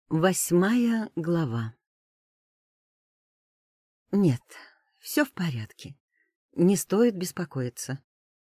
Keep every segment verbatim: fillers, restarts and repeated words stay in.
Восьмая глава. Нет, все в порядке. Не стоит беспокоиться.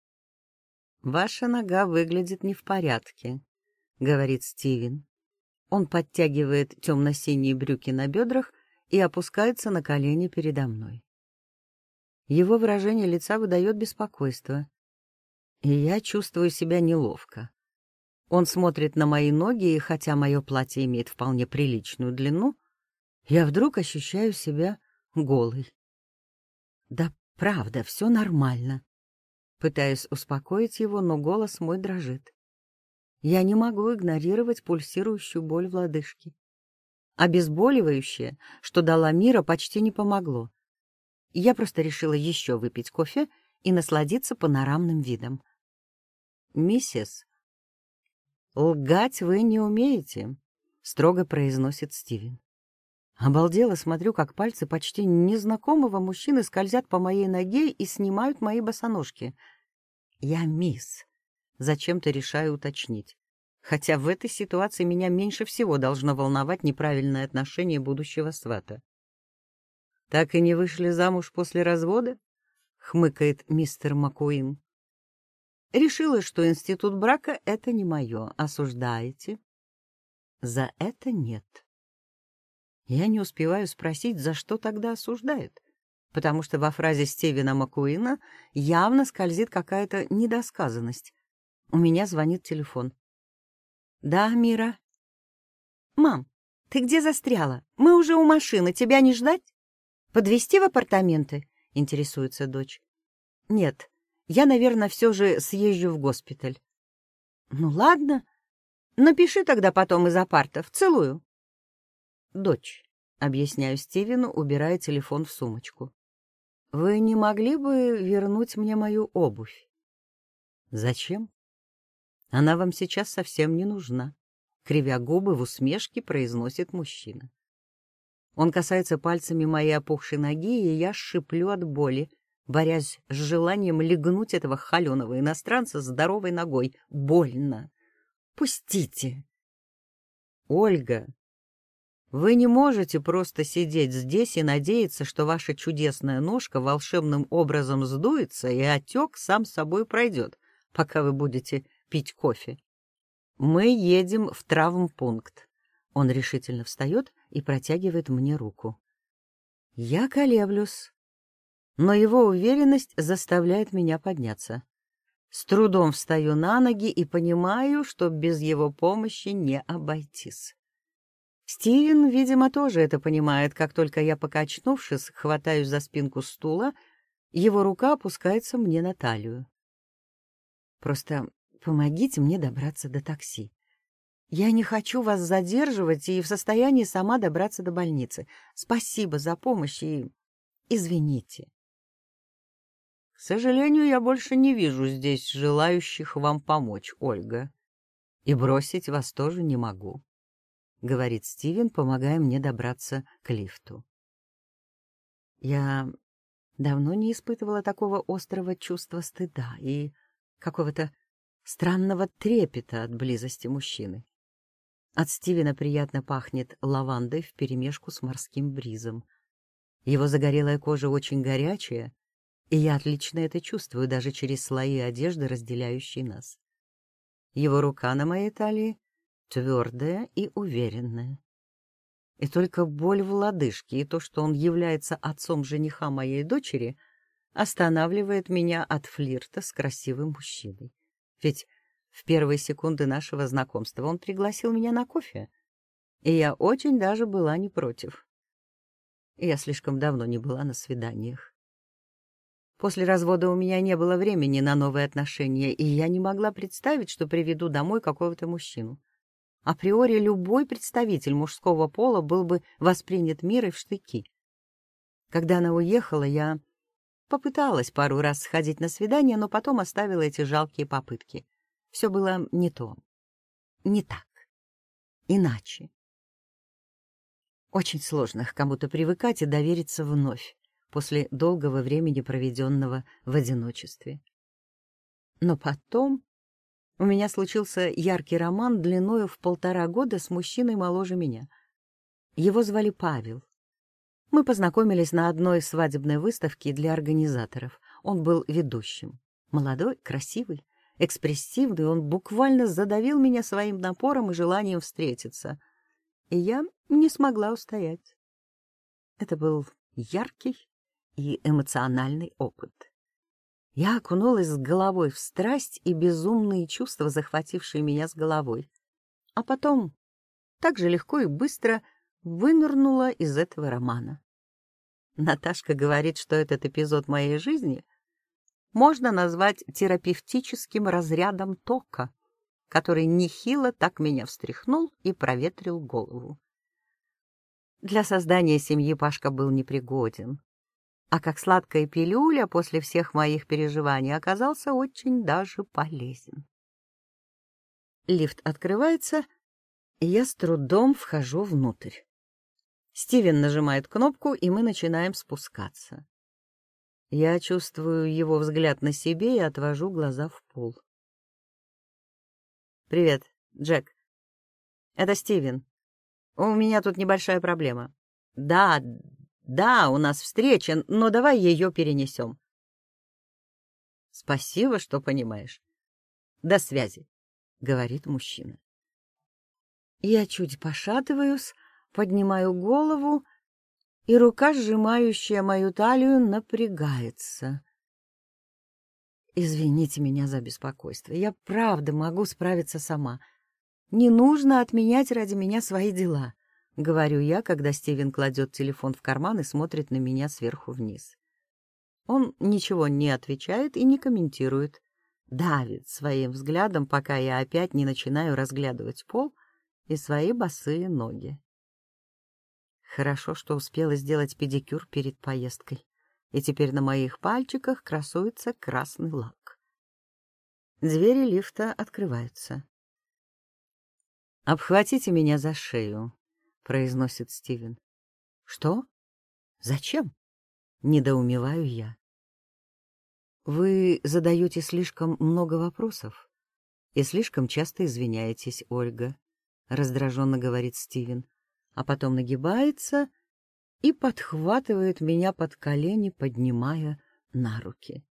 «Ваша нога выглядит не в порядке», — говорит Стивен. Он подтягивает темно-синие брюки на бедрах и опускается на колени передо мной. Его выражение лица выдает беспокойство, и я чувствую себя неловко. Он смотрит на мои ноги, и хотя мое платье имеет вполне приличную длину, я вдруг ощущаю себя голой. Да правда, все нормально. Пытаюсь успокоить его, но голос мой дрожит. Я не могу игнорировать пульсирующую боль в лодыжке. Обезболивающее, что дала Мира, почти не помогло. Я просто решила еще выпить кофе и насладиться панорамным видом. «Миссис, лгать вы не умеете», — строго произносит Стивен. Обалдело смотрю, как пальцы почти незнакомого мужчины скользят по моей ноге и снимают мои босоножки. Я мисс. Зачем-то решаю уточнить. Хотя в этой ситуации меня меньше всего должно волновать неправильное отношение будущего свата. «Так и не вышли замуж после развода?» — хмыкает мистер Маккуин. «Решила, что институт брака — это не мое. Осуждаете?» «За это нет». Я не успеваю спросить, за что тогда осуждает, потому что во фразе Стивена Маккуина явно скользит какая-то недосказанность. У меня звонит телефон. «Да, Мира?» «Мам, ты где застряла? Мы уже у машины, тебя не ждать? Подвезти в апартаменты?» — интересуется дочь. «Нет, я, наверное, все же съезжу в госпиталь». «Ну ладно, напиши тогда потом из апартов. Целую». «Дочь», — объясняю Стивену, убирая телефон в сумочку. «Вы не могли бы вернуть мне мою обувь?» «Зачем? Она вам сейчас совсем не нужна», — кривя губы в усмешке произносит мужчина. Он касается пальцами моей опухшей ноги, и я шиплю от боли, борясь с желанием легнуть этого холеного иностранца здоровой ногой. Больно. «Пустите!» «Ольга, вы не можете просто сидеть здесь и надеяться, что ваша чудесная ножка волшебным образом сдуется, и отек сам собой пройдет, пока вы будете пить кофе. Мы едем в травмпункт». Он решительно встает и протягивает мне руку. Я колеблюсь, но его уверенность заставляет меня подняться. С трудом встаю на ноги и понимаю, что без его помощи не обойтись. Стивен, видимо, тоже это понимает. Как только я, покачнувшись, хватаюсь за спинку стула, его рука опускается мне на талию. «Просто помогите мне добраться до такси. Я не хочу вас задерживать и в состоянии сама добраться до больницы. Спасибо за помощь и извините». «К сожалению, я больше не вижу здесь желающих вам помочь, Ольга. И бросить вас тоже не могу», — говорит Стивен, помогая мне добраться к лифту. Я давно не испытывала такого острого чувства стыда и какого-то странного трепета от близости мужчины. От Стивена приятно пахнет лавандой вперемешку с морским бризом. Его загорелая кожа очень горячая, и я отлично это чувствую даже через слои одежды, разделяющие нас. Его рука на моей талии твердая и уверенная. И только боль в лодыжке и то, что он является отцом жениха моей дочери, останавливает меня от флирта с красивым мужчиной. Ведь в первые секунды нашего знакомства он пригласил меня на кофе, и я очень даже была не против. Я слишком давно не была на свиданиях. После развода у меня не было времени на новые отношения, и я не могла представить, что приведу домой какого-то мужчину. Априори любой представитель мужского пола был бы воспринят Мирой в штыки. Когда она уехала, я попыталась пару раз сходить на свидание, но потом оставила эти жалкие попытки. Все было не то, не так, иначе. Очень сложно к кому-то привыкать и довериться вновь после долгого времени, проведенного в одиночестве. Но потом у меня случился яркий роман длиною в полтора года с мужчиной моложе меня. Его звали Павел. Мы познакомились на одной свадебной выставке для организаторов. Он был ведущим. Молодой, красивый, экспрессивный, он буквально задавил меня своим напором и желанием встретиться. И я не смогла устоять. Это был яркий и эмоциональный опыт. Я окунулась с головой в страсть и безумные чувства, захватившие меня с головой. А потом так же легко и быстро вынырнула из этого романа. Наташка говорит, что этот эпизод моей жизни можно назвать терапевтическим разрядом тока, который нехило так меня встряхнул и проветрил голову. Для создания семьи Пашка был непригоден, а как сладкая пилюля после всех моих переживаний оказался очень даже полезен. Лифт открывается, и я с трудом вхожу внутрь. Стивен нажимает кнопку, и мы начинаем спускаться. Я чувствую его взгляд на себе и отвожу глаза в пол. «Привет, Джек. Это Стивен. У меня тут небольшая проблема. Да, да, у нас встреча, но давай ее перенесем». «Спасибо, что понимаешь. До связи», — говорит мужчина. Я чуть пошатываюсь, поднимаю голову, и рука, сжимающая мою талию, напрягается. «Извините меня за беспокойство. Я правда могу справиться сама. Не нужно отменять ради меня свои дела», — говорю я, когда Стивен кладет телефон в карман и смотрит на меня сверху вниз. Он ничего не отвечает и не комментирует, давит своим взглядом, пока я опять не начинаю разглядывать пол и свои босые ноги. Хорошо, что успела сделать педикюр перед поездкой, и теперь на моих пальчиках красуется красный лак. Двери лифта открываются. «Обхватите меня за шею», — произносит Стивен. «Что? Зачем?» — недоумеваю я. «Вы задаете слишком много вопросов и слишком часто извиняетесь, Ольга», — раздраженно говорит Стивен, а потом нагибается и подхватывает меня под колени, поднимая на руки.